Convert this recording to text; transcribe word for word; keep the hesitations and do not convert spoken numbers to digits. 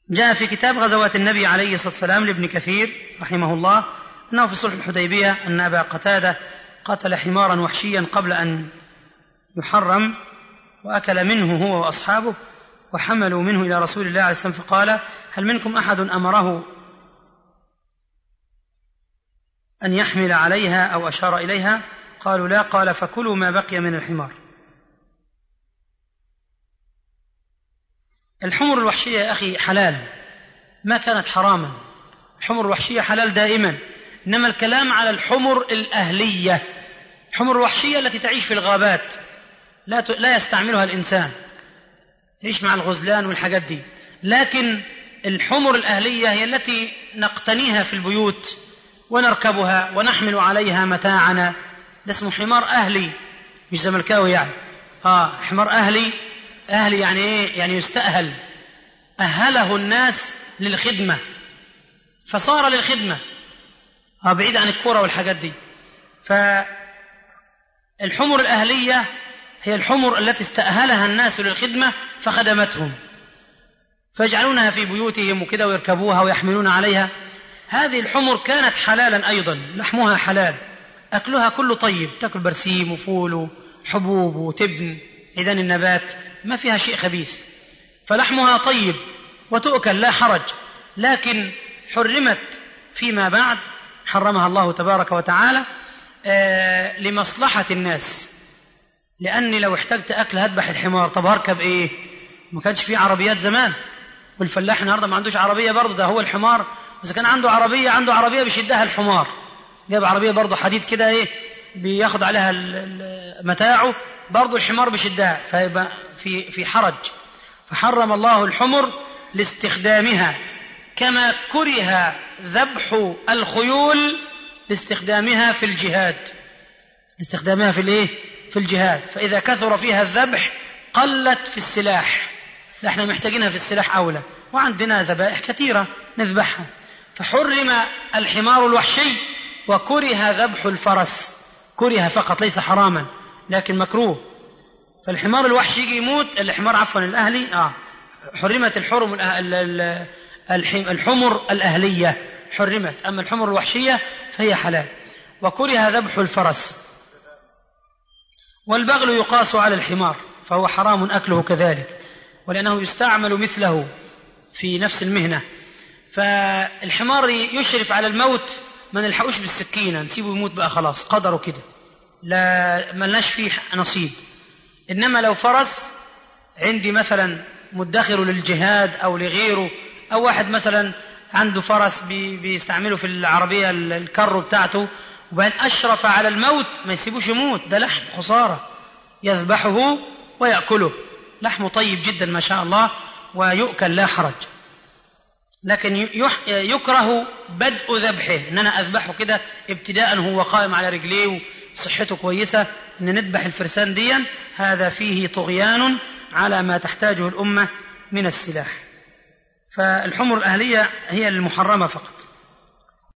جاء في كتاب غزوات النبي عليه الصلاة والسلام لابن كثير رحمه الله أنه في صلح الحديبية أن أبا قتادة قتل حمارا وحشيا قبل أن يحرم، وأكل منه هو وأصحابه، وحملوا منه إلى رسول الله عليه الصلاة والسلام فقال: هل منكم أحد أمره أن يحمل عليها أو أشار إليها؟ قالوا: لا. قال: فكلوا ما بقي من الحمار. الحمر الوحشية يا أخي حلال، ما كانت حراما. الحمر الوحشية حلال دائما، إنما الكلام على الحمر الأهلية. الحمر الوحشية التي تعيش في الغابات لا لا يستعملها الإنسان، تعيش مع الغزلان والحاجات دي. لكن الحمر الأهلية هي التي نقتنيها في البيوت ونركبها ونحمل عليها متاعنا. ده اسمه حمار أهلي، مش زملكاوي يعني. آه حمار أهلي. أهلي يعني إيه؟ يعني يستأهل، أهله الناس للخدمة فصار للخدمة، آه بعيد عن الكرة والحاجات دي. فالحمر الأهلية هي الحمر التي استأهلها الناس للخدمة فخدمتهم، فيجعلونها في بيوتهم وكده ويركبوها ويحملون عليها. هذه الحمر كانت حلالا أيضا، لحمها حلال، أكلها كله طيب، تأكل برسيم وفول وحبوب وتبن، إذن النبات ما فيها شيء خبيث، فلحمها طيب وتؤكل لا حرج. لكن حرمت فيما بعد، حرمها الله تبارك وتعالى آه لمصلحة الناس، لأني لو احتجت أكل هذبح الحمار، طب هركب إيه؟ ما كانش فيه عربيات زمان، والفلاح النهارده ما عندوش عربية برضه، ده هو الحمار. إذا كان عنده عربية عنده عربية بيشدها الحمار، جاب عربية برضه حديد كده إيه بياخد عليها متاعه، برضه الحمار بيشدها، فيبقى في في حرج. فحرم الله الحمر لاستخدامها، كما كره ذبح الخيول لاستخدامها في الجهاد، لاستخدامها في الايه؟ في الجهاد. فإذا كثر فيها الذبح قلت في السلاح، احنا محتاجينها في السلاح أولى، وعندنا ذبائح كثيرة نذبحها. فحرم الحمار الوحشي وكره ذبح الفرس، كره فقط ليس حراما لكن مكروه. فالحمار الوحشي يجي يموت، الحمار عفوا الأهلي آه حرمت الحرم الحمر الأهلية حرمت، أما الحمر الوحشية فهي حلال. وكره ذبح الفرس. والبغل يقاس على الحمار فهو حرام أكله كذلك، ولأنه يستعمل مثله في نفس المهنة. فالحمار يشرف على الموت، ما نلحقوش بالسكينة، نسيبه يموت بقى خلاص، قدره كده، لا ملناش فيه نصيب. إنما لو فرس عندي مثلا مدخر للجهاد أو لغيره، أو واحد مثلا عنده فرس بي بيستعمله في العربية الكر بتاعته، وبين أشرف على الموت ما يسيبوش يموت، ده لحم خسارة، يذبحه ويأكله، لحمه طيب جدا ما شاء الله ويؤكل لا حرج. لكن يكره بدء ذبحه، إن أنا أذبحه كده ابتداء هو قائم على رجليه وصحته كويسة، إن نذبح الفرسان ديا، هذا فيه طغيان على ما تحتاجه الأمة من السلاح. فالحمر الأهلية هي المحرمة فقط.